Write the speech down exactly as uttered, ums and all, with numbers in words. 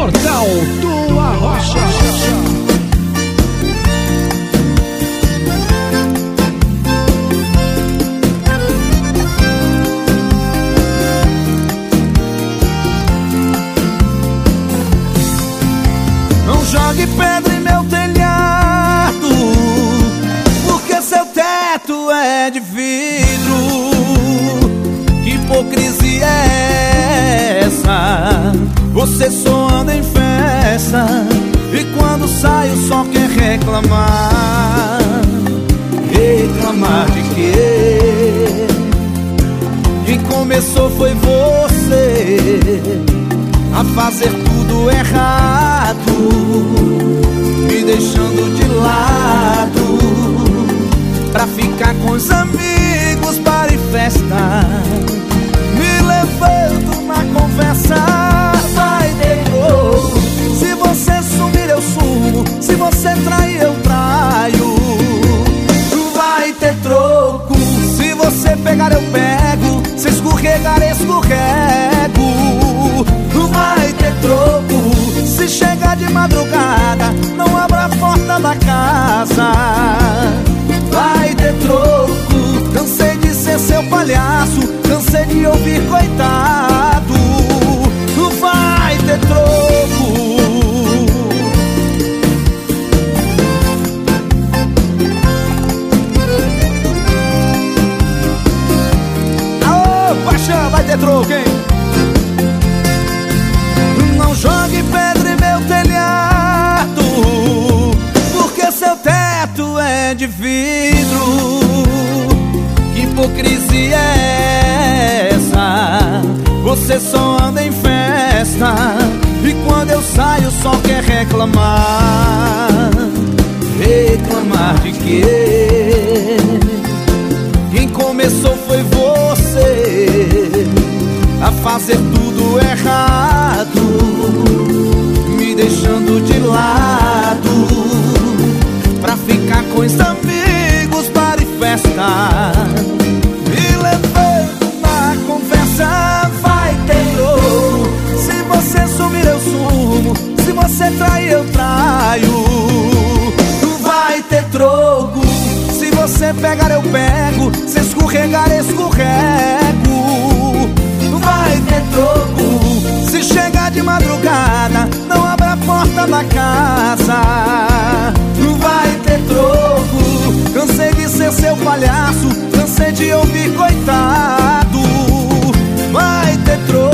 Portal do Arrocha. Não jogue pedra em meu telhado, porque seu teto é de vidro. Que hipocrisia é essa? Você só anda em festa e quando sai só quer reclamar. Reclamar de quê? Quem começou foi você a fazer tudo errado, me deixando de lado pra ficar com os amigos, bar e festa, me levando na conversa. Vai ter troco, se você sumir eu sumo, se você trair eu traio. Vai ter troco, se você pegar eu pego, se escorregar escorrego. Vai ter troco, se chegar de madrugada, não abra a porta da casa. Vai ter troco, cansei de ser seu palhaço, cansei de ouvir coitado. Vai ter troco. Aô, paixão, vai ter troco, hein? Não jogue pedra em meu telhado, porque seu teto é de vidro. Que hipocrisia é essa? Você só anda em festa e quando eu saio só quer reclamar. Reclamar de quê? Quem começou foi você a fazer tudo errado, me deixando de lado pra ficar com os amigos, bar e festa, me levando na conversa. Vai ter troco, se você sumir eu sumo, se você trair eu traio. Vai ter troco, se você pegar eu pego, se escorregar escorrego. Vai ter troco, se chegar de madrugada, não abra a porta da casa. Vai ter troco, cansei de ser seu palhaço, cansei de ouvir coitado. Vai ter troco.